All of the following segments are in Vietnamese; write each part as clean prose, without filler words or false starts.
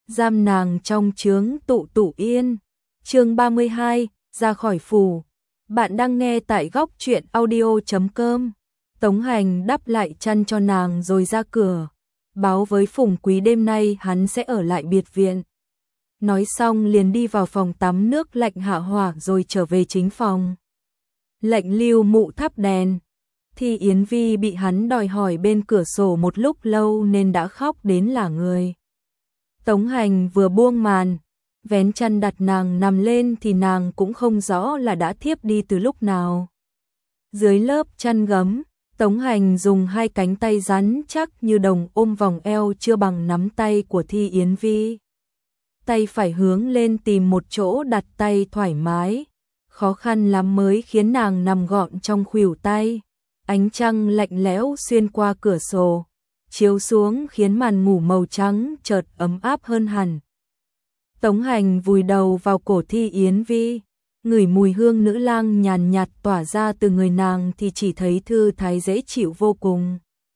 giam nàng trong chướng tụ yên. Chương 32, ra khỏi phủ. Bạn đang nghe tại góc truyện audio.com. Tống Hành đắp lại chăn cho nàng rồi ra cửa, báo với Phùng Quý đêm nay hắn sẽ ở lại biệt viện. Nói xong liền đi vào phòng tắm nước lạnh hạ hỏa rồi trở về chính phòng. Lệnh Lưu Mụ thắp đèn. Thi Yến Vi bị hắn đòi hỏi bên cửa sổ một lúc lâu nên đã khóc đến lả người. Tống Hành vừa buông màn, vén chăn đặt nàng nằm lên thì nàng cũng không rõ là đã thiếp đi từ lúc nào. Dưới lớp chăn gấm, Tống Hành dùng hai cánh tay rắn chắc như đồng ôm vòng eo chưa bằng nắm tay của Thi Yến Vi. Tay phải hướng lên tìm một chỗ đặt tay thoải mái, khó khăn lắm mới khiến nàng nằm gọn trong khuỷu tay. Ánh trăng lạnh lẽo xuyên qua cửa sổ, chiếu xuống khiến màn ngủ màu trắng chợt ấm áp hơn hẳn. Tống Hành vùi đầu vào cổ Thi Yến Vi, ngửi mùi hương nữ lang nhàn nhạt tỏa ra từ người nàng thì chỉ thấy thư thái dễ chịu vô cùng.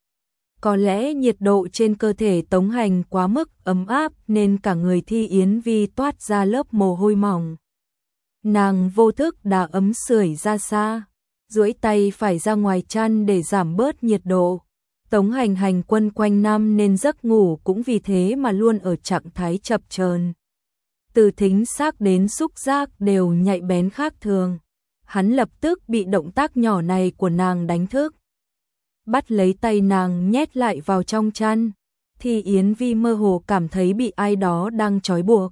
Có lẽ nhiệt độ trên cơ thể Tống Hành quá mức ấm áp nên cả người Thi Yến Vi toát ra lớp mồ hôi mỏng. Nàng vô thức đá ấm sưởi ra xa, duỗi tay phải ra ngoài chăn để giảm bớt nhiệt độ. Tống Hành hành quân quanh năm nên giấc ngủ cũng vì thế mà luôn ở trạng thái chập chờn. Từ thính giác đến xúc giác đều nhạy bén khác thường. Hắn lập tức bị động tác nhỏ này của nàng đánh thức. Bắt lấy tay nàng nhét lại vào trong chăn, thì Yến Vi mơ hồ cảm thấy bị ai đó đang trói buộc.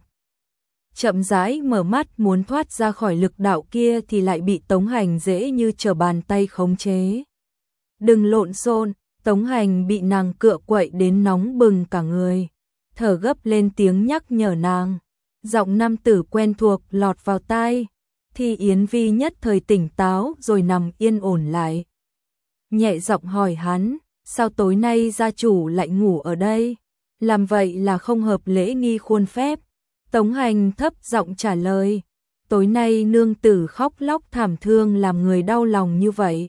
Chậm rãi mở mắt muốn thoát ra khỏi lực đạo kia thì lại bị Tống Hành dễ như trở bàn tay khống chế. Đừng lộn xộn. Tống Hành bị nàng cựa quậy đến nóng bừng cả người, thở gấp lên tiếng nhắc nhở nàng. Giọng nam tử quen thuộc lọt vào tai, thì Yến Vi nhất thời tỉnh táo rồi nằm yên ổn lại. Nhẹ giọng hỏi hắn, sao tối nay gia chủ lại ngủ ở đây? Làm vậy là không hợp lễ nghi khuôn phép. Tống Hành thấp giọng trả lời, tối nay nương tử khóc lóc thảm thương làm người đau lòng như vậy.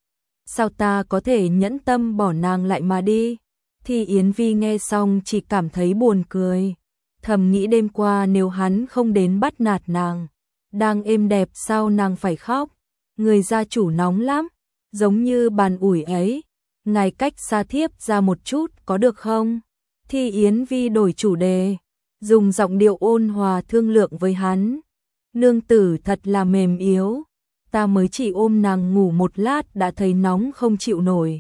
Sao ta có thể nhẫn tâm bỏ nàng lại mà đi? Thì Yến Vi nghe xong chỉ cảm thấy buồn cười. Thầm nghĩ đêm qua nếu hắn không đến bắt nạt nàng, đang êm đẹp sao nàng phải khóc? Người gia chủ nóng lắm, giống như bàn ủi ấy. Ngài cách xa thiếp ra một chút có được không? Thì Yến Vi đổi chủ đề, dùng giọng điệu ôn hòa thương lượng với hắn. Nương tử thật là mềm yếu. Ta mới chỉ ôm nàng ngủ một lát đã thấy nóng không chịu nổi.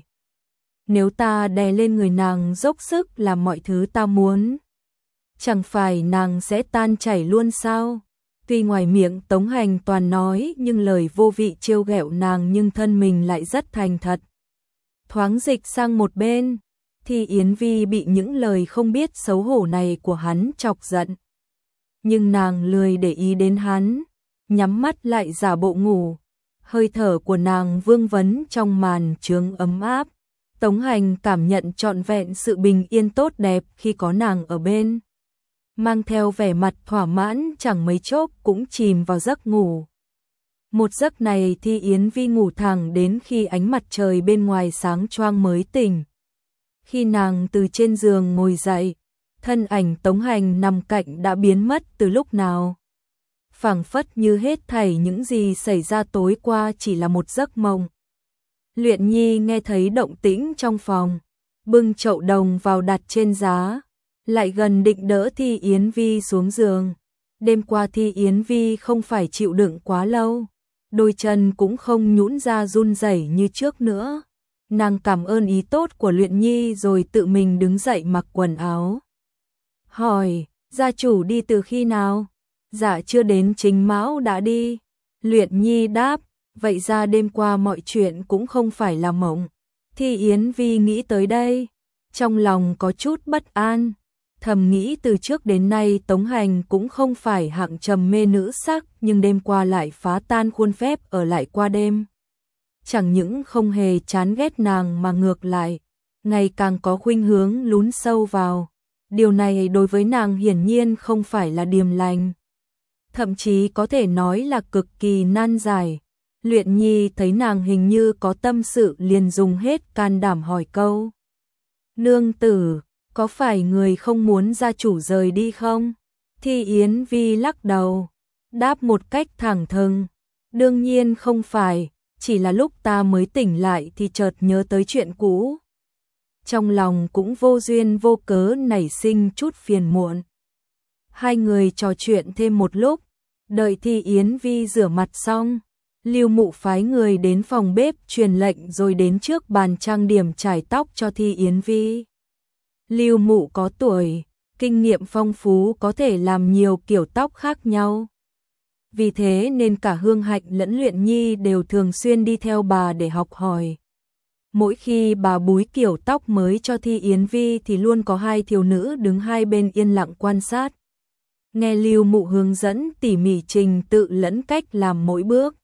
Nếu ta đè lên người nàng dốc sức làm mọi thứ ta muốn, chẳng phải nàng sẽ tan chảy luôn sao? Tuy ngoài miệng Tống Hành toàn nói nhưng lời vô vị trêu ghẹo nàng nhưng thân mình lại rất thành thật. Thoáng dịch sang một bên, thì Yến Vi bị những lời không biết xấu hổ này của hắn chọc giận. Nhưng nàng lười để ý đến hắn, nhắm mắt lại giả bộ ngủ. Hơi thở của nàng vương vấn trong màn chướng ấm áp. Tống Hành cảm nhận trọn vẹn sự bình yên tốt đẹp khi có nàng ở bên. Mang theo vẻ mặt thỏa mãn chẳng mấy chốc cũng chìm vào giấc ngủ. Một giấc này thì Yến Vi ngủ thẳng đến khi ánh mặt trời bên ngoài sáng choang mới tỉnh. Khi nàng từ trên giường ngồi dậy, thân ảnh Tống Hành nằm cạnh đã biến mất từ lúc nào. Phảng phất như hết thảy những gì xảy ra tối qua chỉ là một giấc mộng. Luyện Nhi nghe thấy động tĩnh trong phòng, bưng chậu đồng vào đặt trên giá, lại gần định đỡ Thi Yến Vi xuống giường. Đêm qua Thi Yến Vi không phải chịu đựng quá lâu, đôi chân cũng không nhũn ra run rẩy như trước nữa. Nàng cảm ơn ý tốt của Luyện Nhi rồi tự mình đứng dậy mặc quần áo. Hỏi, gia chủ đi từ khi nào? Dạ chưa đến chính mão đã đi. Luyện Nhi đáp, vậy ra đêm qua mọi chuyện cũng không phải là mộng. Thì Yến Vi nghĩ tới đây, trong lòng có chút bất an. Thầm nghĩ từ trước đến nay Tống Hành cũng không phải hạng trầm mê nữ sắc nhưng đêm qua lại phá tan khuôn phép ở lại qua đêm. Chẳng những không hề chán ghét nàng mà ngược lại, ngày càng có khuynh hướng lún sâu vào. Điều này đối với nàng hiển nhiên không phải là điềm lành. Thậm chí có thể nói là cực kỳ nan giải. Luyện Nhi thấy nàng hình như có tâm sự liền dùng hết can đảm hỏi câu. Nương tử, có phải người không muốn gia chủ rời đi không? Thi Yến Vi lắc đầu, đáp một cách thẳng thừng, đương nhiên không phải, chỉ là lúc ta mới tỉnh lại thì chợt nhớ tới chuyện cũ. Trong lòng cũng vô duyên vô cớ nảy sinh chút phiền muộn. Hai người trò chuyện thêm một lúc, đợi Thi Yến Vi rửa mặt xong, Lưu Mụ phái người đến phòng bếp truyền lệnh rồi đến trước bàn trang điểm chải tóc cho Thi Yến Vi. Lưu Mụ có tuổi, kinh nghiệm phong phú, có thể làm nhiều kiểu tóc khác nhau. Vì thế nên cả Hương Hạnh lẫn Luyện Nhi đều thường xuyên đi theo bà để học hỏi. Mỗi khi bà búi kiểu tóc mới cho Thi Yến Vi thì luôn có hai thiếu nữ đứng hai bên yên lặng quan sát. Nghe Lưu Mụ hướng dẫn tỉ mỉ trình tự lẫn cách làm mỗi bước.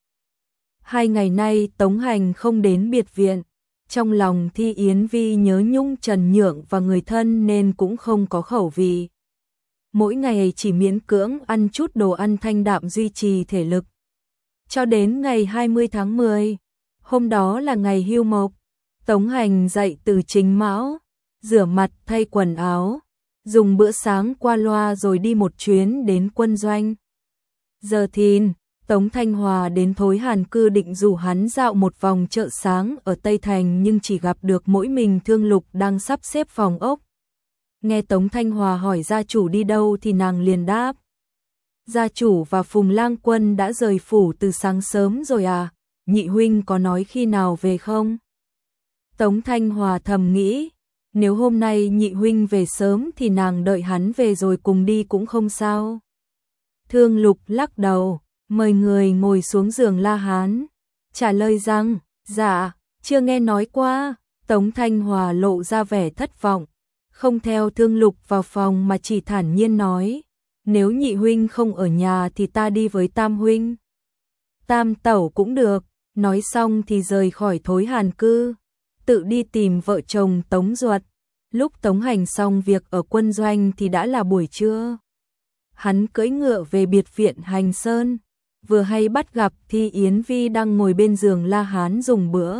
2 ngày nay Tống Hành không đến biệt viện. Trong lòng Thi Yến Vi nhớ nhung Trần Nhượng và người thân nên cũng không có khẩu vị. Mỗi ngày chỉ miễn cưỡng ăn chút đồ ăn thanh đạm duy trì thể lực. Cho đến ngày 20 tháng 10, hôm đó là ngày hưu mộc, Tống Hành dậy từ chính mão, rửa mặt thay quần áo, dùng bữa sáng qua loa rồi đi một chuyến đến quân doanh. Giờ thìn, Tống Thanh Hòa đến Thối Hàn Cư định rủ hắn dạo một vòng chợ sáng ở Tây Thành nhưng chỉ gặp được mỗi mình Thương Lục đang sắp xếp phòng ốc. Nghe Tống Thanh Hòa hỏi gia chủ đi đâu thì nàng liền đáp. Gia chủ và Phùng Lang Quân đã rời phủ từ sáng sớm rồi à, nhị huynh có nói khi nào về không? Tống Thanh Hòa thầm nghĩ, nếu hôm nay nhị huynh về sớm thì nàng đợi hắn về rồi cùng đi cũng không sao. Thương Lục lắc đầu, mời người ngồi xuống giường La Hán, trả lời rằng, dạ, chưa nghe nói qua. Tống Thanh Hòa lộ ra vẻ thất vọng, không theo Thương Lục vào phòng mà chỉ thản nhiên nói, nếu nhị huynh không ở nhà thì ta đi với Tam huynh. Tam tẩu cũng được, nói xong thì rời khỏi Thối Hàn Cư, tự đi tìm vợ chồng Tống Duật. Lúc Tống Hành xong việc ở quân doanh thì đã là buổi trưa. Hắn cưỡi ngựa về biệt viện Hành Sơn, vừa hay bắt gặp Thi Yến Vi đang ngồi bên giường La Hán dùng bữa.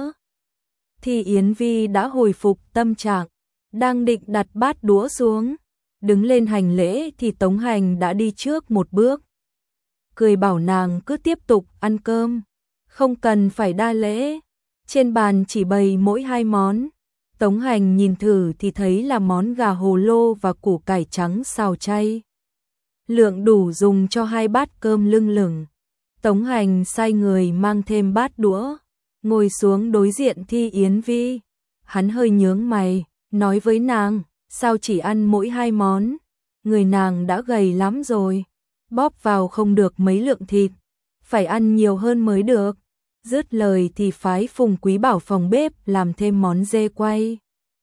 Thi Yến Vi đã hồi phục tâm trạng, đang định đặt bát đũa xuống, đứng lên hành lễ thì Tống Hành đã đi trước một bước. Cười bảo nàng cứ tiếp tục ăn cơm, không cần phải đa lễ. Trên bàn chỉ bày mỗi 2 món. Tống Hành nhìn thử thì thấy là món gà hồ lô và củ cải trắng xào chay. Lượng đủ dùng cho 2 bát cơm lưng lửng. Tống Hành sai người mang thêm bát đũa, ngồi xuống đối diện Thi Yến Vi. Hắn hơi nhướng mày, nói với nàng, sao chỉ ăn mỗi 2 món, người nàng đã gầy lắm rồi, bóp vào không được mấy lượng thịt, phải ăn nhiều hơn mới được. Dứt lời thì phái Phùng Quý Bảo phòng bếp làm thêm món dê quay.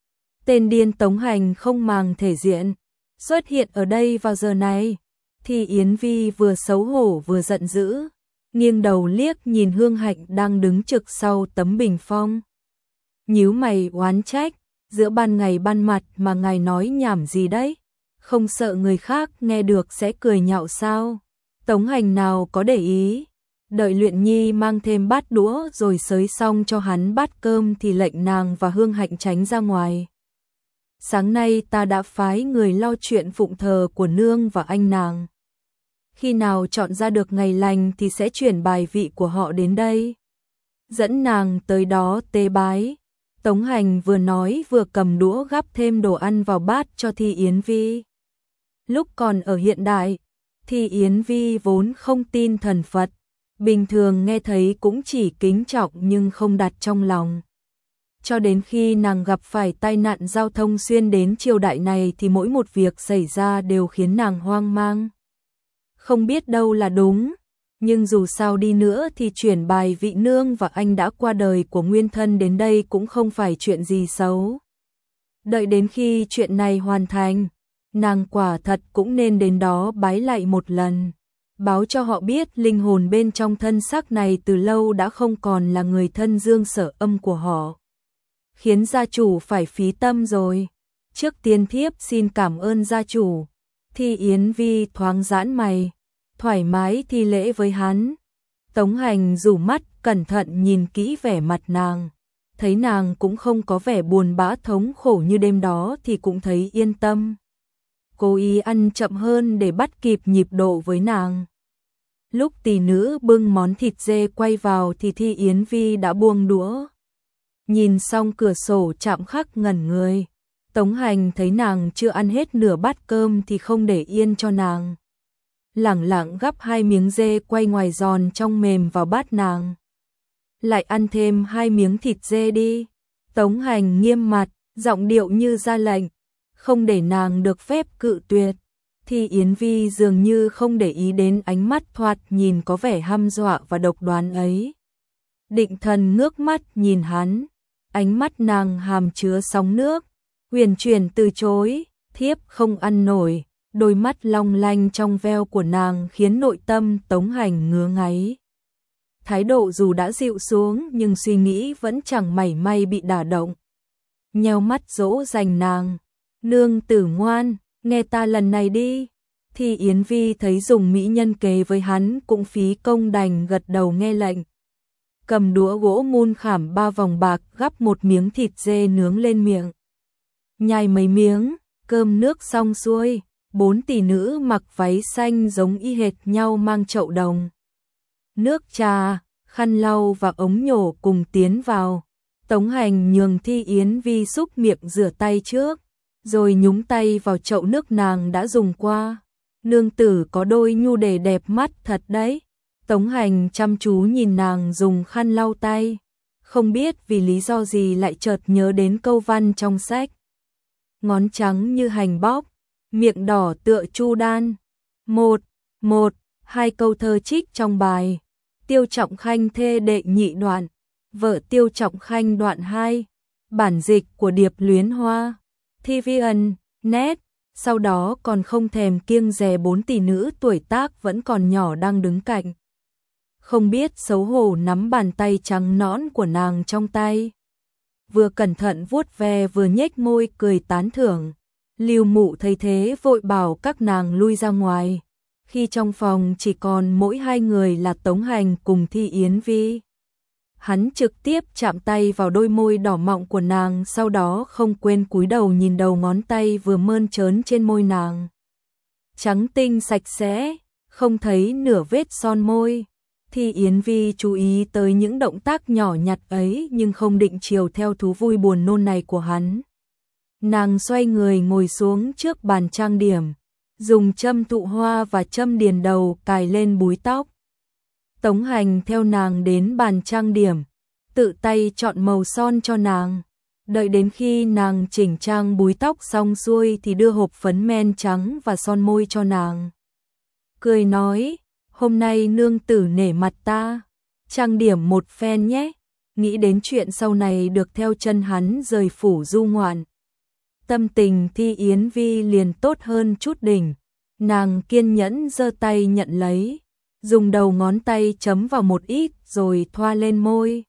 Tên điên Tống Hành không màng thể diện, xuất hiện ở đây vào giờ này. Thì Yến Vi vừa xấu hổ vừa giận dữ, nghiêng đầu liếc nhìn Hương Hạnh đang đứng trực sau tấm bình phong. Nhíu mày oán trách, giữa ban ngày ban mặt mà ngài nói nhảm gì đấy, không sợ người khác nghe được sẽ cười nhạo sao? Tống Hành nào có để ý, đợi Luyện Nhi mang thêm bát đũa rồi xới xong cho hắn bát cơm thì lệnh nàng và Hương Hạnh tránh ra ngoài. Sáng nay ta đã phái người lo chuyện phụng thờ của nương và anh nàng. Khi nào chọn ra được ngày lành thì sẽ chuyển bài vị của họ đến đây, dẫn nàng tới đó tế bái. Tống Hành vừa nói vừa cầm đũa gắp thêm đồ ăn vào bát cho Thi Yến Vi. Lúc còn ở hiện đại, Thi Yến Vi vốn không tin thần Phật, bình thường nghe thấy cũng chỉ kính trọng nhưng không đặt trong lòng. Cho đến khi nàng gặp phải tai nạn giao thông xuyên đến triều đại này thì mỗi một việc xảy ra đều khiến nàng hoang mang. Không biết đâu là đúng, nhưng dù sao đi nữa thì chuyển bài vị nương và anh đã qua đời của nguyên thân đến đây cũng không phải chuyện gì xấu. Đợi đến khi chuyện này hoàn thành, nàng quả thật cũng nên đến đó bái lại một lần, báo cho họ biết linh hồn bên trong thân xác này từ lâu đã không còn là người thân Dương Sở Âm của họ. Khiến gia chủ phải phí tâm rồi. Trước tiên thiếp xin cảm ơn gia chủ. Thi Yến Vi thoáng giãn mày, thoải mái thi lễ với hắn. Tống Hành rủ mắt cẩn thận nhìn kỹ vẻ mặt nàng, thấy nàng cũng không có vẻ buồn bã thống khổ như đêm đó thì cũng thấy yên tâm. Cố ý ăn chậm hơn để bắt kịp nhịp độ với nàng. Lúc tỷ nữ bưng món thịt dê quay vào thì Thi Yến Vi đã buông đũa. Nhìn xong cửa sổ chạm khắc ngẩn người. Tống Hành thấy nàng chưa ăn hết nửa bát cơm thì không để yên cho nàng. Lẳng lặng gắp 2 miếng dê quay ngoài giòn trong mềm vào bát nàng. Lại ăn thêm 2 miếng thịt dê đi. Tống Hành nghiêm mặt, giọng điệu như ra lệnh, không để nàng được phép cự tuyệt. Thi Yến Vi dường như không để ý đến ánh mắt thoạt nhìn có vẻ hăm dọa và độc đoán ấy. Định Thần ngước mắt nhìn hắn, ánh mắt nàng hàm chứa sóng nước, huyền chuyển từ chối, thiếp không ăn nổi. Đôi mắt long lanh trong veo của nàng khiến nội tâm Tống Hành ngứa ngáy. Thái độ dù đã dịu xuống nhưng suy nghĩ vẫn chẳng mảy may bị đả động. Nheo mắt dỗ dành nàng, nương tử ngoan, nghe ta lần này đi. Thì Yến Vi thấy dùng mỹ nhân kế với hắn cũng phí công, đành gật đầu nghe lệnh. Cầm đũa gỗ mun khảm 3 vòng bạc gắp một miếng thịt dê nướng lên miệng. Nhai mấy miếng, cơm nước xong xuôi. 4 tỷ nữ mặc váy xanh giống y hệt nhau mang chậu đồng, nước trà, khăn lau và ống nhổ cùng tiến vào. Tống Hành nhường Thi Yến Vi xúc miệng rửa tay trước, rồi nhúng tay vào chậu nước nàng đã dùng qua. Nương tử có đôi nhu đề đẹp mắt thật đấy. Tống Hành chăm chú nhìn nàng dùng khăn lau tay, không biết vì lý do gì lại chợt nhớ đến câu văn trong sách. Ngón trắng như hành bóc, miệng đỏ tựa chu đan. Một, 2 câu thơ trích trong bài Tiêu Trọng Khanh thê đệ nhị đoạn, vợ Tiêu Trọng Khanh đoạn 2, bản dịch của Điệp Luyến Hoa, TVN, net. Sau đó còn không thèm kiêng dè 4 tỷ nữ tuổi tác vẫn còn nhỏ đang đứng cạnh. Không biết xấu hổ nắm bàn tay trắng nõn của nàng trong tay. Vừa cẩn thận vuốt ve vừa nhếch môi cười tán thưởng. Lưu Mụ thấy thế vội bảo các nàng lui ra ngoài. Khi trong phòng chỉ còn mỗi 2 người là Tống Hành cùng Thi Yến Vi. Hắn trực tiếp chạm tay vào đôi môi đỏ mọng của nàng, sau đó không quên cúi đầu nhìn đầu ngón tay vừa mơn trớn trên môi nàng. Trắng tinh sạch sẽ, không thấy nửa vết son môi. Thi Yến Vi chú ý tới những động tác nhỏ nhặt ấy nhưng không định chiều theo thú vui buồn nôn này của hắn. Nàng xoay người ngồi xuống trước bàn trang điểm, dùng châm thụ hoa và châm điền đầu cài lên búi tóc. Tống Hành theo nàng đến bàn trang điểm, tự tay chọn màu son cho nàng. Đợi đến khi nàng chỉnh trang búi tóc xong xuôi thì đưa hộp phấn men trắng và son môi cho nàng. Cười nói, hôm nay nương tử nể mặt ta, trang điểm một phen nhé. Nghĩ đến chuyện sau này được theo chân hắn rời phủ du ngoạn. Tâm tình Thi Yến Vi liền tốt hơn chút đỉnh. Nàng kiên nhẫn giơ tay nhận lấy, dùng đầu ngón tay chấm vào một ít rồi thoa lên môi.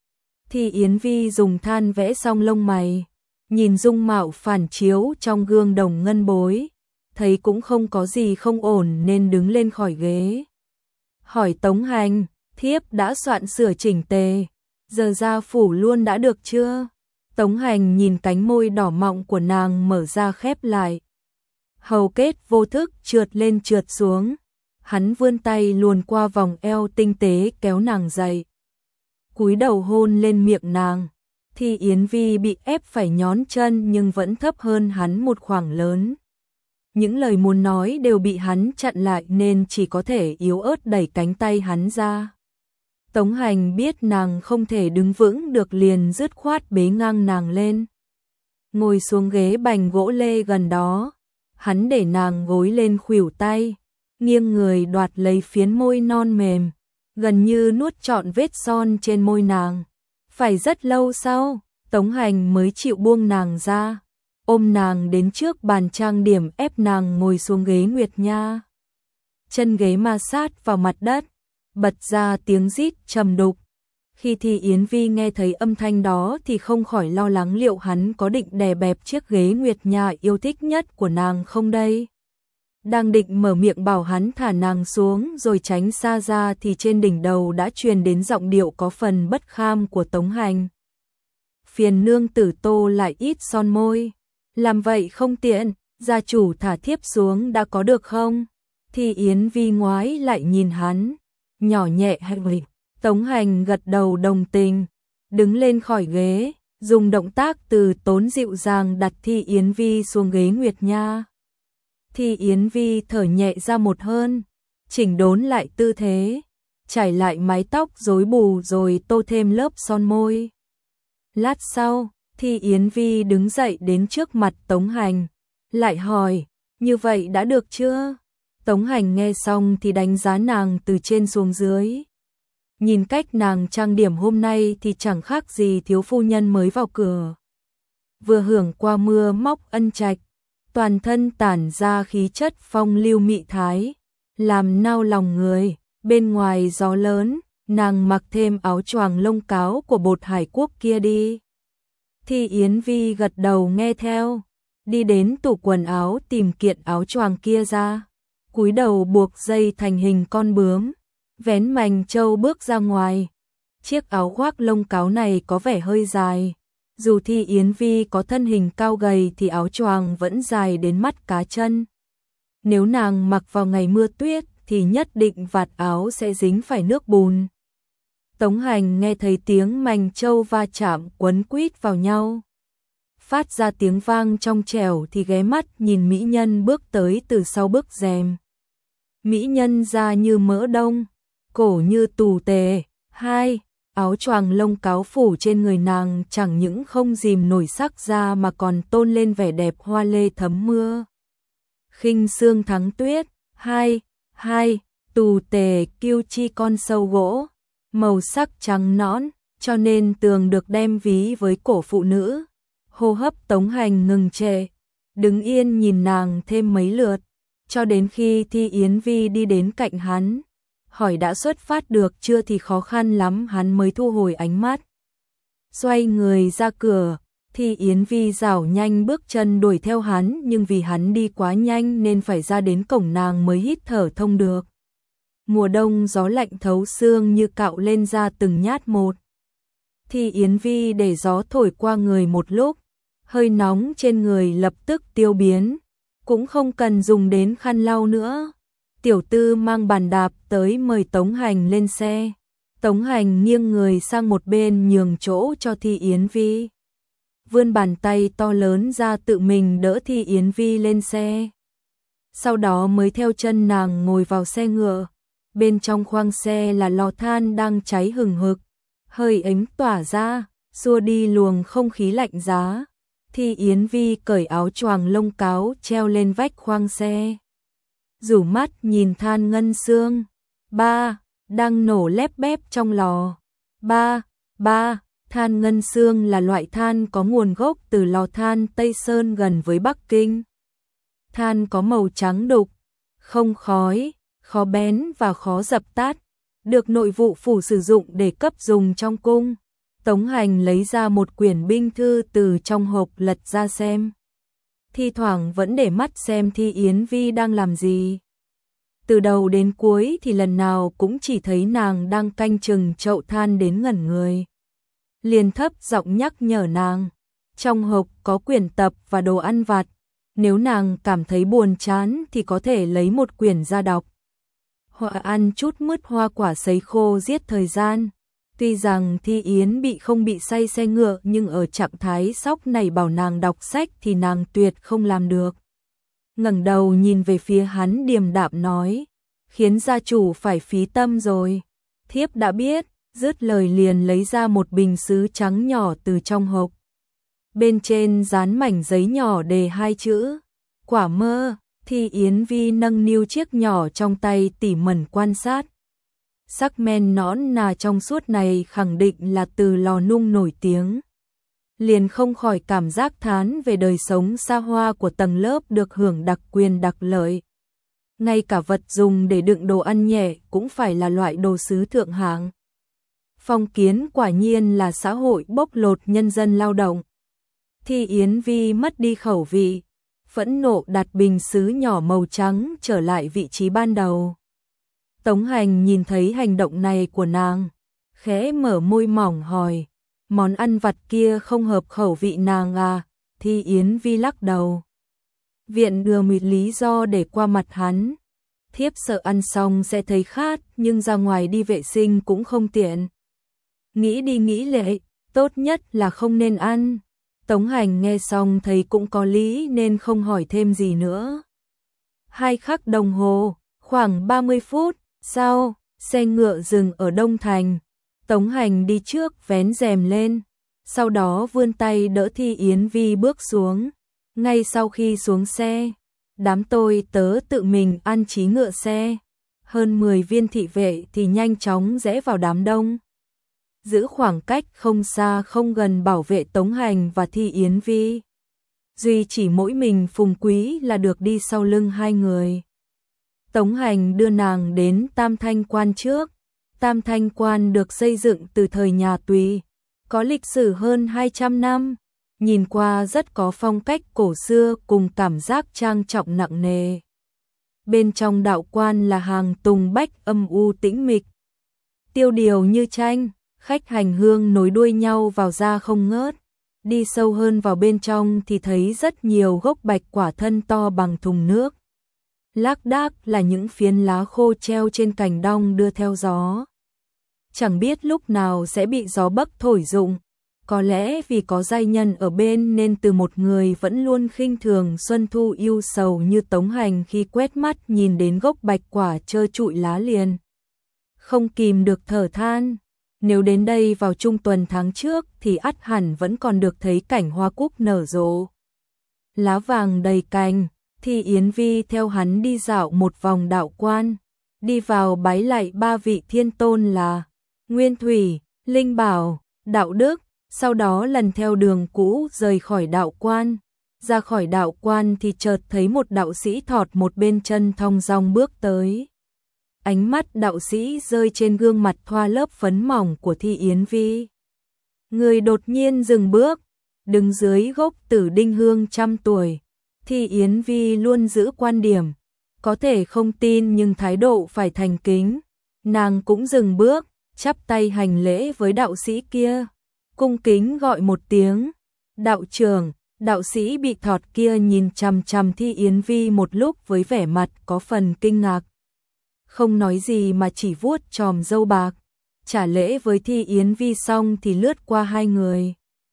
Thi Yến Vi dùng than vẽ xong lông mày, nhìn dung mạo phản chiếu trong gương đồng ngân bối, thấy cũng không có gì không ổn nên đứng lên khỏi ghế. Hỏi Tống Hành, thiếp đã soạn sửa chỉnh tề, giờ ra phủ luôn đã được chưa? Tống Hành nhìn cánh môi đỏ mọng của nàng mở ra khép lại. Hầu kết vô thức trượt lên trượt xuống. Hắn vươn tay luồn qua vòng eo tinh tế kéo nàng dậy. Cúi đầu hôn lên miệng nàng. Thi Yến Vi bị ép phải nhón chân nhưng vẫn thấp hơn hắn một khoảng lớn. Những lời muốn nói đều bị hắn chặn lại nên chỉ có thể yếu ớt đẩy cánh tay hắn ra. Tống Hành biết nàng không thể đứng vững được liền dứt khoát bế ngang nàng lên. Ngồi xuống ghế bành gỗ lê gần đó, hắn để nàng gối lên khuỷu tay, nghiêng người đoạt lấy phiến môi non mềm, gần như nuốt trọn vết son trên môi nàng. Phải rất lâu sau, Tống Hành mới chịu buông nàng ra, ôm nàng đến trước bàn trang điểm ép nàng ngồi xuống ghế nguyệt nha. Chân ghế ma sát vào mặt đất, bật ra tiếng rít trầm đục. Khi Thi Yến Vi nghe thấy âm thanh đó thì không khỏi lo lắng liệu hắn có định đè bẹp chiếc ghế nguyệt nha yêu thích nhất của nàng không đây. Đang định mở miệng bảo hắn thả nàng xuống rồi tránh xa ra thì trên đỉnh đầu đã truyền đến giọng điệu có phần bất kham của Tống Hành. phiền nương tử tô lại ít son môi. Làm vậy không tiện, gia chủ thả thiếp xuống đã có được không? Thi Yến Vi ngoái lại nhìn hắn, nhỏ nhẹ hay vậy? Tống Hành gật đầu đồng tình, đứng lên khỏi ghế, dùng động tác từ tốn dịu dàng đặt Thi Yến Vi xuống ghế Nguyệt Nha. Thi Yến Vi thở nhẹ ra một hơi, chỉnh đốn lại tư thế, trải lại mái tóc rối bù rồi tô thêm lớp son môi. Lát sau, Thi Yến Vi đứng dậy đến trước mặt Tống Hành, lại hỏi, như vậy đã được chưa? Tống Hành nghe xong thì đánh giá nàng từ trên xuống dưới. Nhìn cách nàng trang điểm hôm nay thì chẳng khác gì thiếu phu nhân mới vào cửa. Vừa hưởng qua mưa móc ân trạch, toàn thân tản ra khí chất phong lưu mị thái, làm nao lòng người. Bên ngoài gió lớn, nàng mặc thêm áo choàng lông cáo của bột Hải Quốc kia đi. Thi Yến Vi gật đầu nghe theo, đi đến tủ quần áo tìm kiện áo choàng kia ra, cúi đầu buộc dây thành hình con bướm, vén mành trâu bước ra ngoài. Chiếc áo khoác lông cáo này có vẻ hơi dài, dù Thi Yến Vi có thân hình cao gầy thì áo choàng vẫn dài đến mắt cá chân. Nếu nàng mặc vào ngày mưa tuyết thì nhất định vạt áo sẽ dính phải nước bùn. Tống Hành nghe thấy tiếng mành trâu va chạm quấn quýt vào nhau, phát ra tiếng vang trong trẻo thì ghé mắt nhìn mỹ nhân bước tới từ sau bức rèm. Mỹ nhân da như mỡ đông, cổ như tù tề, áo choàng lông cáo phủ trên người nàng chẳng những không dìm nổi sắc da mà còn tôn lên vẻ đẹp hoa lê thấm mưa. Khinh sương thắng tuyết, tù tề kiêu chi con sâu gỗ, màu sắc trắng nõn, cho nên tường được đem ví với cổ phụ nữ. Hô hấp Tống Hành ngừng trệ, đứng yên nhìn nàng thêm mấy lượt, cho đến khi Thi Yến Vi đi đến cạnh hắn, hỏi đã xuất phát được chưa thì khó khăn lắm hắn mới thu hồi ánh mắt. Xoay người ra cửa, Thi Yến Vi rảo nhanh bước chân đuổi theo hắn, nhưng vì hắn đi quá nhanh nên phải ra đến cổng nàng mới hít thở thông được. Mùa đông gió lạnh thấu xương như cạo lên da từng nhát một. Thi Yến Vi để gió thổi qua người một lúc, hơi nóng trên người lập tức tiêu biến, cũng không cần dùng đến khăn lau nữa. Tiểu tư mang bàn đạp tới mời Tống Hành lên xe. Tống Hành nghiêng người sang một bên nhường chỗ cho Thi Yến Vi, vươn bàn tay to lớn ra tự mình đỡ Thi Yến Vi lên xe. Sau đó mới theo chân nàng ngồi vào xe ngựa. Bên trong khoang xe là lò than đang cháy hừng hực, hơi ánh tỏa ra, xua đi luồng không khí lạnh giá. Thi Yến Vi cởi áo choàng lông cáo treo lên vách khoang xe, rủ mắt nhìn than ngân xương đang nổ lép bép trong lò. Than ngân xương là loại than có nguồn gốc từ lò than Tây Sơn gần với Bắc Kinh. Than có màu trắng đục, không khói, khó bén và khó dập tắt, được nội vụ phủ sử dụng để cấp dùng trong cung. Tống Hành lấy ra một quyển binh thư từ trong hộp lật ra xem. Thi thoảng vẫn để mắt xem Thi Yến Vi đang làm gì. Từ đầu đến cuối thì lần nào cũng chỉ thấy nàng đang canh chừng chậu than đến ngẩn người. Liền thấp giọng nhắc nhở nàng, trong hộp có quyển tập và đồ ăn vặt, nếu nàng cảm thấy buồn chán thì có thể lấy một quyển ra đọc. Hoặc ăn chút mứt hoa quả sấy khô giết thời gian. Tuy rằng Thi Yến không bị say xe ngựa, nhưng ở trạng thái sóc này bảo nàng đọc sách thì nàng tuyệt không làm được. Ngẩng đầu nhìn về phía hắn điềm đạm nói, khiến gia chủ phải phí tâm rồi. Thiếp đã biết. Dứt lời liền lấy ra một bình sứ trắng nhỏ từ trong hộp. Bên trên dán mảnh giấy nhỏ đề 2 chữ, quả mơ. Thi Yến Vi nâng niu chiếc nhỏ trong tay tỉ mẩn quan sát. Sắc men nõn nà trong suốt này khẳng định là từ lò nung nổi tiếng. Liền không khỏi cảm giác thán về đời sống xa hoa của tầng lớp được hưởng đặc quyền đặc lợi. Ngay cả vật dùng để đựng đồ ăn nhẹ cũng phải là loại đồ sứ thượng hạng. Phong kiến quả nhiên là xã hội bóc lột nhân dân lao động. Thi Yến Vi mất đi khẩu vị, phẫn nộ đặt bình sứ nhỏ màu trắng trở lại vị trí ban đầu. Tống Hành nhìn thấy hành động này của nàng, khẽ mở môi mỏng hỏi, món ăn vặt kia không hợp khẩu vị nàng à, Thi Yến Vi lắc đầu. Viện đưa một lý do để qua mặt hắn. Thiếp sợ ăn xong sẽ thấy khát, nhưng ra ngoài đi vệ sinh cũng không tiện. Nghĩ đi nghĩ lại, tốt nhất là không nên ăn. Tống Hành nghe xong thấy cũng có lý nên không hỏi thêm gì nữa. 2 khắc đồng hồ, khoảng 30 phút sau, xe ngựa dừng ở Đông Thành. Tống Hành đi trước vén rèm lên, sau đó vươn tay đỡ Thi Yến Vi bước xuống. Ngay sau khi xuống xe, đám tôi tớ tự mình an trí ngựa xe. Hơn 10 viên thị vệ thì nhanh chóng rẽ vào đám đông. Giữ khoảng cách không xa không gần bảo vệ Tống Hành và Thi Yến Vi. Duy chỉ mỗi mình Phùng Quý là được đi sau lưng 2 người. Tống Hành đưa nàng đến Tam Thanh Quan trước. Tam Thanh Quan được xây dựng từ thời nhà Tùy, có lịch sử hơn 200 năm. Nhìn qua rất có phong cách cổ xưa cùng cảm giác trang trọng nặng nề. Bên trong đạo quan là hàng tùng bách âm u tĩnh mịch. Tiêu điều như tranh, khách hành hương nối đuôi nhau vào ra không ngớt. Đi sâu hơn vào bên trong thì thấy rất nhiều gốc bạch quả thân to bằng thùng nước. Lác đác là những phiến lá khô treo trên cành đong đưa theo gió. Chẳng biết lúc nào sẽ bị gió bấc thổi rụng. Có lẽ vì có giai nhân ở bên nên từ một người vẫn luôn khinh thường xuân thu yêu sầu như Tống Hành khi quét mắt nhìn đến gốc bạch quả trơ trụi lá liền. Không kìm được thở than, nếu đến đây vào trung tuần tháng trước thì ắt hẳn vẫn còn được thấy cảnh hoa cúc nở rộ. Lá vàng đầy cành, Thi Yến Vi theo hắn đi dạo một vòng đạo quan, đi vào bái lạy 3 vị thiên tôn là Nguyên Thủy, Linh Bảo, Đạo Đức. Sau đó lần theo đường cũ rời khỏi đạo quan. Ra khỏi đạo quan thì chợt thấy một đạo sĩ thọt một bên chân thong dong bước tới. Ánh mắt đạo sĩ rơi trên gương mặt thoa lớp phấn mỏng của Thi Yến Vi. Người đột nhiên dừng bước, đứng dưới gốc tử đinh hương 100 tuổi. Thi Yến Vi luôn giữ quan điểm, có thể không tin nhưng thái độ phải thành kính. Nàng cũng dừng bước, chắp tay hành lễ với đạo sĩ kia. Cung kính gọi một tiếng, đạo trưởng. Đạo sĩ bị thọt kia nhìn chằm chằm Thi Yến Vi một lúc với vẻ mặt có phần kinh ngạc. Không nói gì mà chỉ vuốt chòm râu bạc. Trả lễ với Thi Yến Vi xong thì lướt qua 2 người.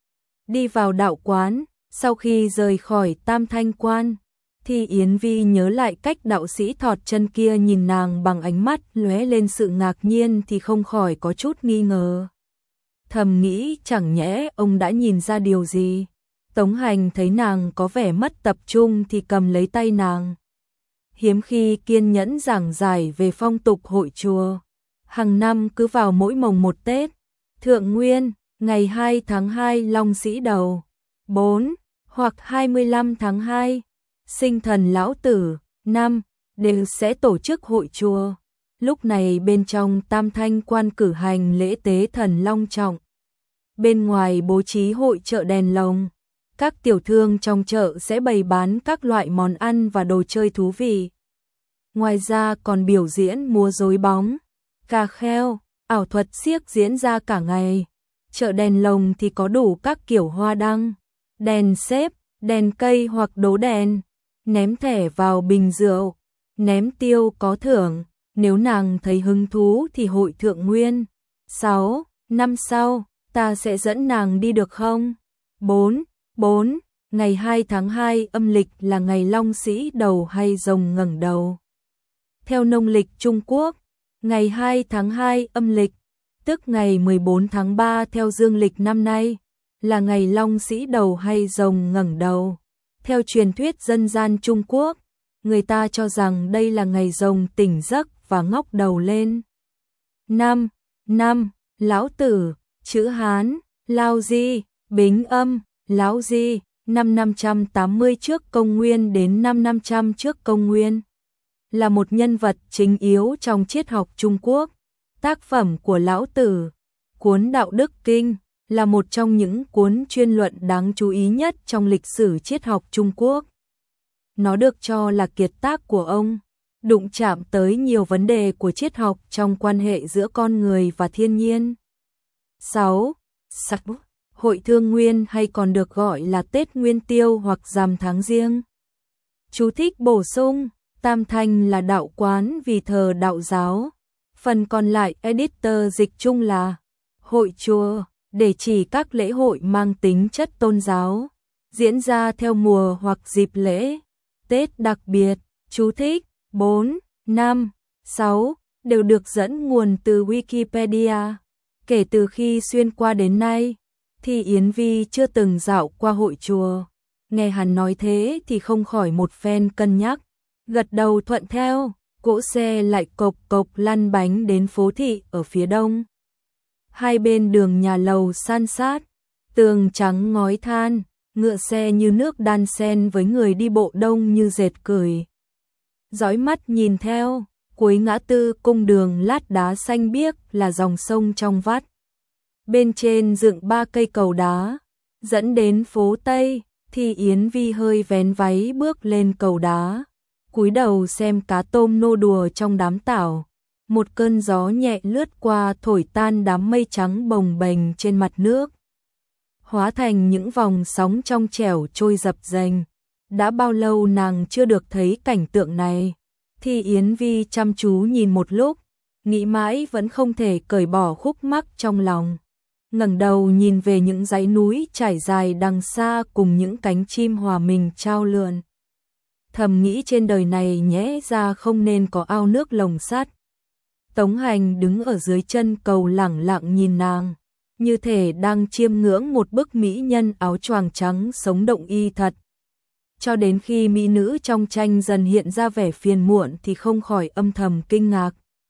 Đi vào đạo quán, sau khi rời khỏi Tam Thanh Quan, Thi Yến Vi nhớ lại cách đạo sĩ thọt chân kia nhìn nàng bằng ánh mắt lóe lên sự ngạc nhiên thì không khỏi có chút nghi ngờ. Thầm nghĩ chẳng nhẽ ông đã nhìn ra điều gì. Tống Hành thấy nàng có vẻ mất tập trung thì cầm lấy tay nàng. Hiếm khi kiên nhẫn giảng giải về phong tục hội chùa. Hàng năm cứ vào mỗi mồng 1 Tết, Thượng Nguyên, ngày 2 tháng 2 Long Sĩ Đầu, 4 hoặc 25 tháng 2, Sinh Thần Lão Tử, 5 đều sẽ tổ chức hội chùa. Lúc này bên trong Tam Thanh Quan cử hành lễ tế thần long trọng. Bên ngoài bố trí hội chợ đèn lồng. Các tiểu thương trong chợ sẽ bày bán các loại món ăn và đồ chơi thú vị. Ngoài ra còn biểu diễn múa rối bóng, cà kheo, ảo thuật xiếc diễn ra cả ngày. Chợ đèn lồng thì có đủ các kiểu hoa đăng, đèn xếp, đèn cây hoặc đố đèn. Ném thẻ vào bình rượu, ném tiêu có thưởng. Nếu nàng thấy hứng thú thì hội Thượng Nguyên. 6 năm sau, ta sẽ dẫn nàng đi được không? 4 ngày 2 tháng 2 âm lịch là ngày Long Sĩ Đầu hay rồng ngẩng đầu. Theo nông lịch Trung Quốc, ngày 2 tháng 2 âm lịch, tức ngày 14 tháng 3 theo dương lịch năm nay, là ngày Long Sĩ Đầu hay rồng ngẩng đầu. Theo truyền thuyết dân gian Trung Quốc, người ta cho rằng đây là ngày rồng tỉnh giấc và ngóc đầu lên. 5. Lão Tử, chữ Hán, Lao Di, Bính Âm, Lão Di, năm 580 trước công nguyên đến năm 500 trước công nguyên. Là một nhân vật chính yếu trong triết học Trung Quốc. Tác phẩm của Lão Tử, cuốn Đạo Đức Kinh, là một trong những cuốn chuyên luận đáng chú ý nhất trong lịch sử triết học Trung Quốc. Nó được cho là kiệt tác của ông, đụng chạm tới nhiều vấn đề của triết học trong quan hệ giữa con người và thiên nhiên. 6. Hội Thương Nguyên hay còn được gọi là Tết Nguyên Tiêu hoặc rằm tháng Giêng. Chú thích bổ sung, Tam Thanh là đạo quán vì thờ đạo giáo. Phần còn lại editor dịch chung là hội chùa, để chỉ các lễ hội mang tính chất tôn giáo, diễn ra theo mùa hoặc dịp lễ Tết đặc biệt. Chú thích 4, 5, 6 đều được dẫn nguồn từ Wikipedia. Kể từ khi xuyên qua đến nay, thì Yến Vi chưa từng dạo qua hội chùa. Nghe hắn nói thế thì không khỏi một phen cân nhắc, gật đầu thuận theo. Cỗ xe lại cộc cộc lăn bánh đến phố thị ở phía đông. Hai bên đường nhà lầu san sát, tường trắng ngói than, ngựa xe như nước đan xen với người đi bộ đông như dệt cười. Dõi mắt nhìn theo, cuối ngã tư cung đường lát đá xanh biếc là dòng sông trong vắt. Bên trên dựng 3 cây cầu đá, dẫn đến phố Tây, thì Yến Vi hơi vén váy bước lên cầu đá, cúi đầu xem cá tôm nô đùa trong đám tảo. Một cơn gió nhẹ lướt qua thổi tan đám mây trắng bồng bềnh trên mặt nước, hóa thành những vòng sóng trong trẻo trôi dập dềnh. Đã bao lâu nàng chưa được thấy cảnh tượng này? Thì Yến Vi chăm chú nhìn một lúc, nghĩ mãi vẫn không thể cởi bỏ khúc mắc trong lòng. Ngẩng đầu nhìn về những dãy núi trải dài đằng xa cùng những cánh chim hòa mình trao lượn. Thầm nghĩ trên đời này nhẽ ra không nên có ao nước lồng sắt. Tống Hành đứng ở dưới chân cầu lẳng lặng nhìn nàng, như thể đang chiêm ngưỡng một bức mỹ nhân áo choàng trắng sống động y thật. Cho đến khi mỹ nữ trong tranh dần hiện ra vẻ phiền muộn thì không khỏi âm thầm kinh ngạc.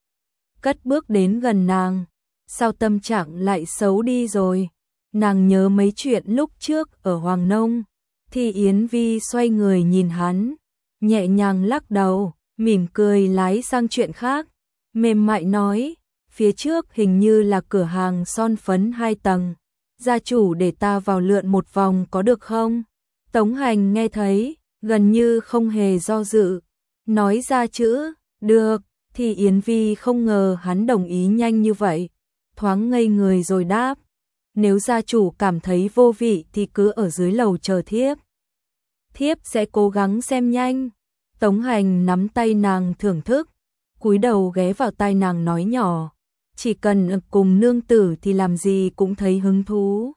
Cất bước đến gần nàng, sao tâm trạng lại xấu đi rồi? Nàng nhớ mấy chuyện lúc trước ở Hoàng Nông. Thì Yến Vi xoay người nhìn hắn, nhẹ nhàng lắc đầu, mỉm cười lái sang chuyện khác, mềm mại nói, phía trước hình như là cửa hàng son phấn 2 tầng, gia chủ để ta vào lượn một vòng có được không? Tống Hành nghe thấy, gần như không hề do dự, nói ra chữ, được. Thì Yến Vi không ngờ hắn đồng ý nhanh như vậy, thoáng ngây người rồi đáp, nếu gia chủ cảm thấy vô vị thì cứ ở dưới lầu chờ thiếp. Thiếp sẽ cố gắng xem nhanh. Tống Hành nắm tay nàng thưởng thức, cúi đầu ghé vào tai nàng nói nhỏ, chỉ cần cùng nương tử thì làm gì cũng thấy hứng thú.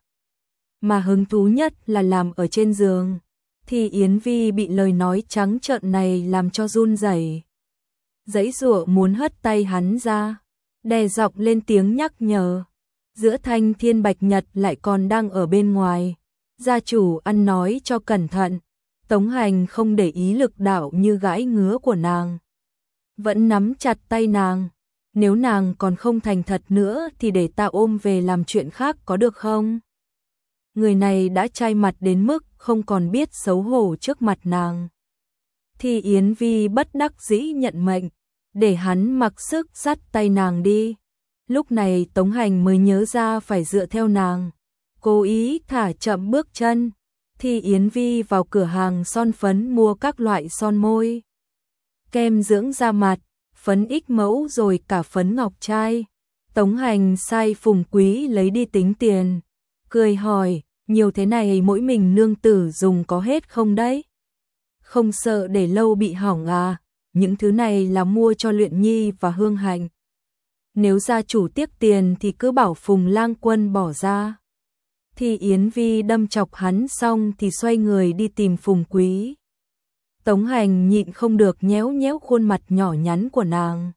Mà hứng thú nhất là làm ở trên giường. Thì Yến Vi bị lời nói trắng trợn này làm cho run rẩy, giãy giụa muốn hất tay hắn ra, đè giọng lên tiếng nhắc nhở. Giữa Thanh Thiên Bạch Nhật lại còn đang ở bên ngoài, gia chủ ăn nói cho cẩn thận. Tống Hành không để ý lực đạo như gãi ngứa của nàng, vẫn nắm chặt tay nàng. Nếu nàng còn không thành thật nữa thì để ta ôm về làm chuyện khác có được không? Người này đã chai mặt đến mức không còn biết xấu hổ trước mặt nàng. Thì Yến Vi bất đắc dĩ nhận mệnh, để hắn mặc sức dắt tay nàng đi. Lúc này Tống Hành mới nhớ ra phải dựa theo nàng, cố ý thả chậm bước chân. Thì Yến Vi vào cửa hàng son phấn mua các loại son môi, kem dưỡng da mặt, phấn ích mẫu rồi cả phấn ngọc trai. Tống Hành sai Phùng Quý lấy đi tính tiền, cười hỏi, nhiều thế này mỗi mình nương tử dùng có hết không đấy? Không sợ để lâu bị hỏng à? Những thứ này là mua cho Luyện Nhi và Hương Hạnh. Nếu gia chủ tiếc tiền thì cứ bảo Phùng Lang Quân bỏ ra. Thì Yến Vi đâm chọc hắn xong thì xoay người đi tìm Phùng Quý. Tống Hành nhịn không được nhéo nhéo khuôn mặt nhỏ nhắn của nàng,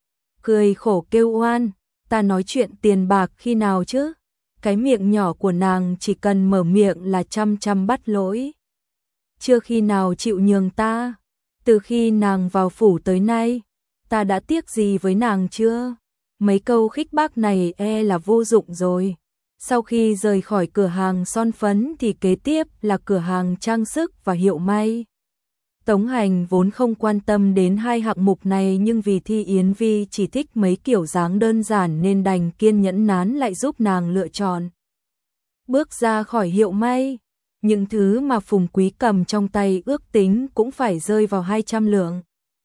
cười khổ kêu oan, ta nói chuyện tiền bạc khi nào chứ? Cái miệng nhỏ của nàng chỉ cần mở miệng là trăm bắt lỗi. Chưa khi nào chịu nhường ta. Từ khi nàng vào phủ tới nay, ta đã tiếc gì với nàng chưa? Mấy câu khích bác này e là vô dụng rồi. Sau khi rời khỏi cửa hàng son phấn thì kế tiếp là cửa hàng trang sức và hiệu may. Tống Hành vốn không quan tâm đến hai hạng mục này, nhưng vì Thi Yến Vi chỉ thích mấy kiểu dáng đơn giản nên đành kiên nhẫn nán lại giúp nàng lựa chọn. Bước ra khỏi hiệu may, những thứ mà Phùng Quý cầm trong tay ước tính cũng phải rơi vào 200 lượng.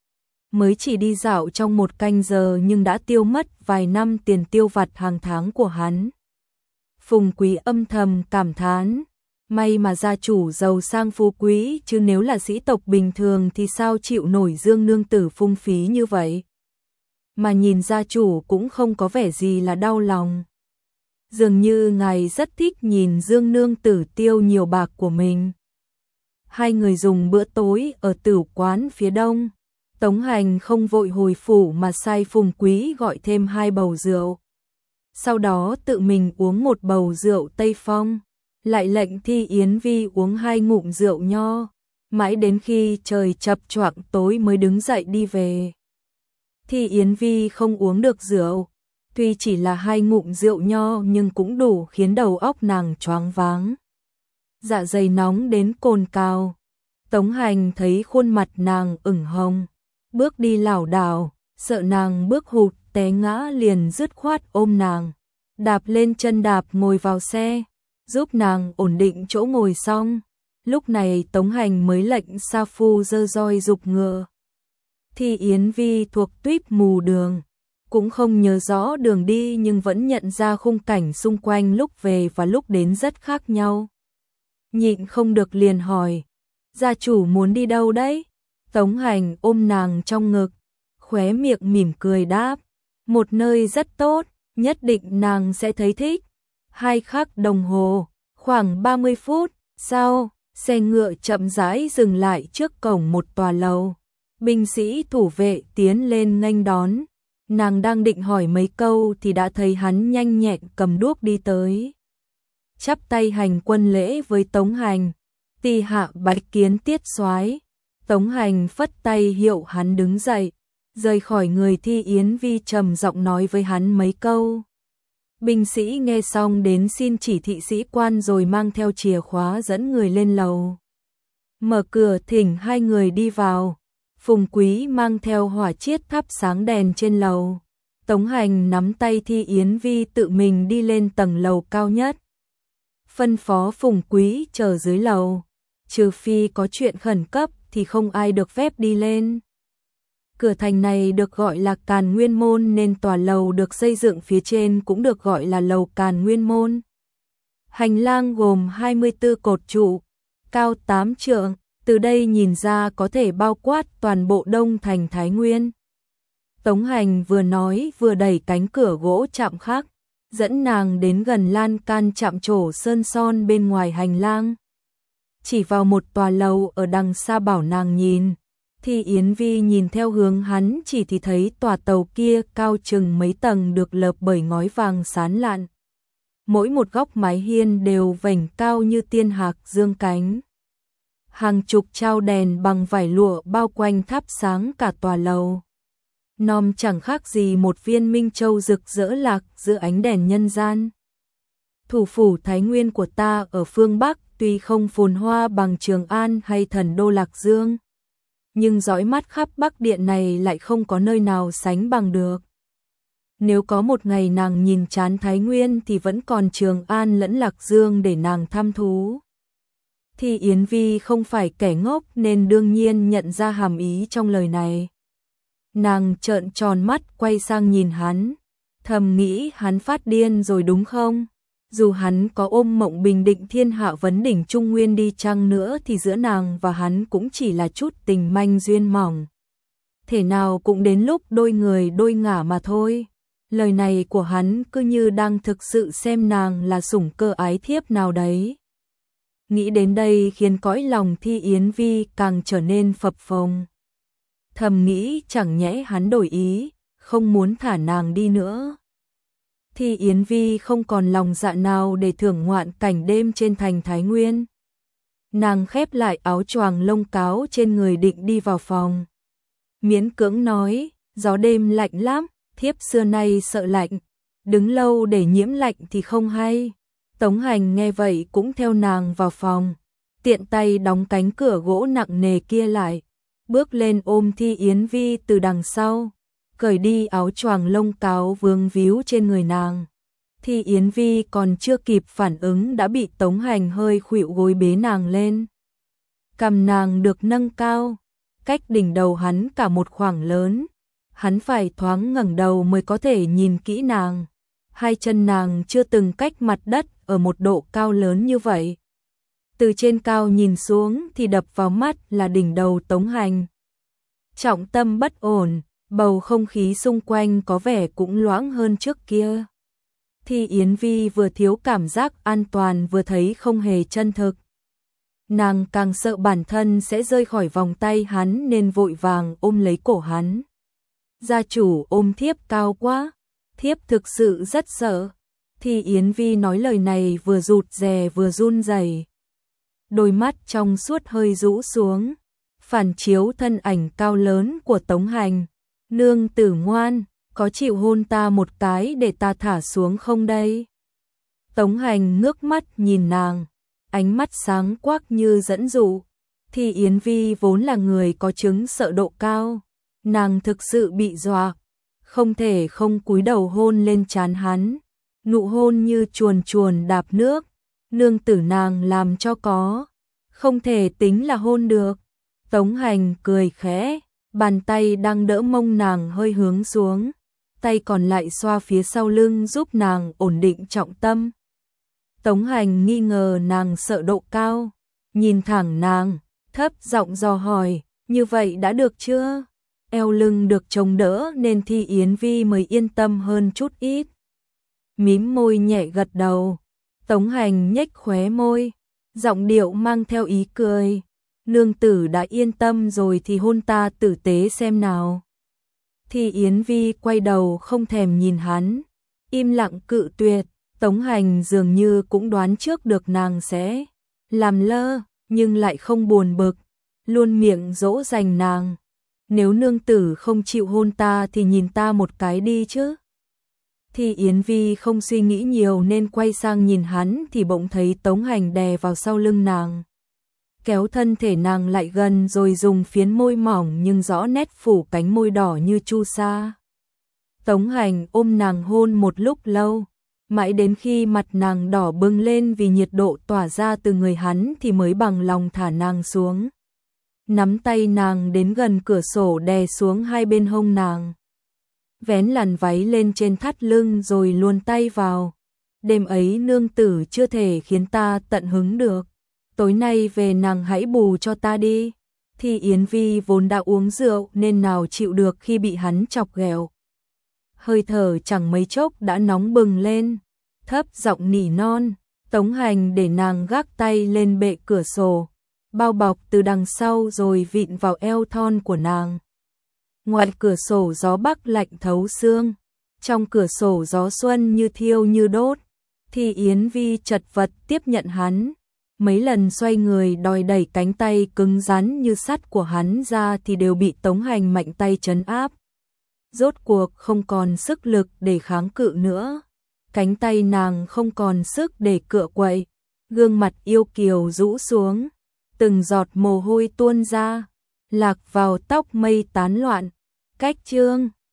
Mới chỉ đi dạo trong 1 canh giờ nhưng đã tiêu mất vài năm tiền tiêu vặt hàng tháng của hắn. Phùng Quý âm thầm cảm thán, may mà gia chủ giàu sang phú quý, chứ nếu là sĩ tộc bình thường thì sao chịu nổi Dương nương tử phung phí như vậy. Mà nhìn gia chủ cũng không có vẻ gì là đau lòng. Dường như ngài rất thích nhìn Dương nương tử tiêu nhiều bạc của mình. Hai người dùng bữa tối ở tửu quán phía đông. Tống Hành không vội hồi phủ mà sai Phùng Quý gọi thêm 2 bầu rượu. Sau đó tự mình uống 1 bầu rượu Tây Phong, lại lệnh Thi Yến Vi uống 2 ngụm rượu nho, mãi đến khi trời chập choạng tối mới đứng dậy đi về. Thi Yến Vi không uống được rượu, tuy chỉ là 2 ngụm rượu nho nhưng cũng đủ khiến đầu óc nàng choáng váng. Dạ dày nóng đến cồn cào. Tống Hành thấy khuôn mặt nàng ửng hồng, bước đi lảo đảo, sợ nàng bước hụt té ngã liền dứt khoát ôm nàng, đạp lên chân đạp ngồi vào xe, giúp nàng ổn định chỗ ngồi xong. Lúc này Tống Hành mới lệnh sa phu giơ roi giục ngựa. Thi Yến Vi thuộc tuýp mù đường, cũng không nhớ rõ đường đi nhưng vẫn nhận ra khung cảnh xung quanh lúc về và lúc đến rất khác nhau. Nhịn không được liền hỏi, gia chủ muốn đi đâu đấy? Tống Hành ôm nàng trong ngực, khóe miệng mỉm cười đáp, một nơi rất tốt, nhất định nàng sẽ thấy thích. 2 khắc đồng hồ, khoảng 30 phút sau, xe ngựa chậm rãi dừng lại trước cổng một tòa lầu. Binh sĩ thủ vệ tiến lên nghênh đón. Nàng đang định hỏi mấy câu thì đã thấy hắn nhanh nhẹn cầm đuốc đi tới. Chắp tay hành quân lễ với Tống Hành, tỳ hạ bái kiến tiết soái. Tống Hành phất tay hiệu hắn đứng dậy, rời khỏi người. Thi Yến Vi trầm giọng nói với hắn mấy câu. Binh sĩ nghe xong đến xin chỉ thị sĩ quan rồi mang theo chìa khóa dẫn người lên lầu. Mở cửa thỉnh 2 người đi vào. Phùng Quý mang theo hỏa chiết thắp sáng đèn trên lầu. Tống Hành nắm tay Thi Yến Vi tự mình đi lên tầng lầu cao nhất. Phân phó Phùng Quý chờ dưới lầu, trừ phi có chuyện khẩn cấp thì không ai được phép đi lên. Cửa thành này được gọi là Càn Nguyên Môn nên tòa lầu được xây dựng phía trên cũng được gọi là lầu Càn Nguyên Môn. Hành lang gồm 24 cột trụ, cao 8 trượng, từ đây nhìn ra có thể bao quát toàn bộ đông thành Thái Nguyên. Tống Hành vừa nói vừa đẩy cánh cửa gỗ chạm khắc, dẫn nàng đến gần lan can chạm trổ sơn son bên ngoài hành lang. Chỉ vào một tòa lầu ở đằng xa bảo nàng nhìn. Thi Yến Vi nhìn theo hướng hắn chỉ thì thấy tòa tàu kia cao chừng mấy tầng được lợp bởi ngói vàng sán lạn. Mỗi một góc mái hiên đều vành cao như tiên hạc dương cánh. Hàng chục trao đèn bằng vải lụa bao quanh thắp sáng cả tòa lầu. Nom chẳng khác gì một viên minh châu rực rỡ lạc giữa ánh đèn nhân gian. Thủ phủ Thái Nguyên của ta ở phương Bắc tuy không phồn hoa bằng Trường An hay thần đô Lạc Dương, nhưng dõi mắt khắp Bắc Điện này lại không có nơi nào sánh bằng được. Nếu có một ngày nàng nhìn chán Thái Nguyên thì vẫn còn Trường An lẫn Lạc Dương để nàng tham thú. Thì Yến Vi không phải kẻ ngốc nên đương nhiên nhận ra hàm ý trong lời này. Nàng trợn tròn mắt quay sang nhìn hắn, thầm nghĩ hắn phát điên rồi đúng không? Dù hắn có ôm mộng bình định thiên hạ vấn đỉnh Trung Nguyên đi chăng nữa thì giữa nàng và hắn cũng chỉ là chút tình manh duyên mỏng. Thể nào cũng đến lúc đôi người đôi ngả mà thôi. Lời này của hắn cứ như đang thực sự xem nàng là sủng cơ ái thiếp nào đấy. Nghĩ đến đây khiến cõi lòng Thi Yến Vi càng trở nên phập phồng. Thầm nghĩ chẳng nhẽ hắn đổi ý, không muốn thả nàng đi nữa. Thi Yến Vi không còn lòng dạ nào để thưởng ngoạn cảnh đêm trên thành Thái Nguyên. Nàng khép lại áo choàng lông cáo trên người định đi vào phòng. Miễn cưỡng nói, gió đêm lạnh lắm, thiếp xưa nay sợ lạnh, đứng lâu để nhiễm lạnh thì không hay. Tống Hành nghe vậy cũng theo nàng vào phòng, tiện tay đóng cánh cửa gỗ nặng nề kia lại, bước lên ôm Thi Yến Vi từ đằng sau, cởi đi áo choàng lông cáo vương víu trên người nàng. Thi Yến Vi còn chưa kịp phản ứng đã bị Tống Hành hơi khuỵu gối bế nàng lên. Cằm nàng được nâng cao, cách đỉnh đầu hắn cả một khoảng lớn. Hắn phải thoáng ngẩng đầu mới có thể nhìn kỹ nàng. Hai chân nàng chưa từng cách mặt đất ở một độ cao lớn như vậy. Từ trên cao nhìn xuống thì đập vào mắt là đỉnh đầu Tống Hành. Trọng tâm bất ổn, bầu không khí xung quanh có vẻ cũng loãng hơn trước kia. Thi Yến Vi vừa thiếu cảm giác an toàn vừa thấy không hề chân thực. Nàng càng sợ bản thân sẽ rơi khỏi vòng tay hắn nên vội vàng ôm lấy cổ hắn. Gia chủ ôm thiếp cao quá, thiếp thực sự rất sợ. Thi Yến Vi nói lời này vừa rụt rè vừa run rẩy. Đôi mắt trong suốt hơi rũ xuống, phản chiếu thân ảnh cao lớn của Tống Hành. Nương tử ngoan, có chịu hôn ta một cái để ta thả xuống không đây? Tống Hành ngước mắt nhìn nàng, ánh mắt sáng quắc như dẫn dụ. Thi Yến Vi vốn là người có chứng sợ độ cao, nàng thực sự bị dọa, không thể không cúi đầu hôn lên trán hắn. Nụ hôn như chuồn chuồn đạp nước, nương tử nàng làm cho có, không thể tính là hôn được. Tống Hành cười khẽ, bàn tay đang đỡ mông nàng hơi hướng xuống, tay còn lại xoa phía sau lưng giúp nàng ổn định trọng tâm. Tống Hành nghi ngờ nàng sợ độ cao, nhìn thẳng nàng, thấp giọng dò hỏi, như vậy đã được chưa? Eo lưng được chống đỡ nên Thi Yến Vi mới yên tâm hơn chút ít. Mím môi nhẹ gật đầu, Tống Hành nhếch khóe môi, giọng điệu mang theo ý cười. Nương tử đã yên tâm rồi thì hôn ta tử tế xem nào. Thi Yến Vi quay đầu không thèm nhìn hắn, im lặng cự tuyệt. Tống Hành dường như cũng đoán trước được nàng sẽ làm lơ, nhưng lại không buồn bực, luôn miệng dỗ dành nàng. Nếu nương tử không chịu hôn ta thì nhìn ta một cái đi chứ. Thi Yến Vi không suy nghĩ nhiều nên quay sang nhìn hắn thì bỗng thấy Tống Hành đè vào sau lưng nàng. Kéo thân thể nàng lại gần rồi dùng phiến môi mỏng nhưng rõ nét phủ cánh môi đỏ như chu sa. Tống Hành ôm nàng hôn một lúc lâu, mãi đến khi mặt nàng đỏ bừng lên vì nhiệt độ tỏa ra từ người hắn thì mới bằng lòng thả nàng xuống. Nắm tay nàng đến gần cửa sổ đè xuống hai bên hông nàng. Vén làn váy lên trên thắt lưng rồi luồn tay vào. Đêm ấy nương tử chưa thể khiến ta tận hứng được. Tối nay về nàng hãy bù cho ta đi. Thi Yến Vi vốn đã uống rượu nên nào chịu được khi bị hắn chọc ghẹo. Hơi thở chẳng mấy chốc đã nóng bừng lên. Thấp giọng nỉ non, Tống Hành để nàng gác tay lên bệ cửa sổ, bao bọc từ đằng sau rồi vịn vào eo thon của nàng. Ngoài cửa sổ gió bắc lạnh thấu xương, trong cửa sổ gió xuân như thiêu như đốt. Thi Yến Vi chật vật tiếp nhận hắn, mấy lần xoay người đòi đẩy cánh tay cứng rắn như sắt của hắn ra thì đều bị Tống Hành mạnh tay trấn áp. Rốt cuộc không còn sức lực để kháng cự nữa, cánh tay nàng không còn sức để cựa quậy, gương mặt yêu kiều rũ xuống, từng giọt mồ hôi tuôn ra, lạc vào tóc mây tán loạn. Cách chương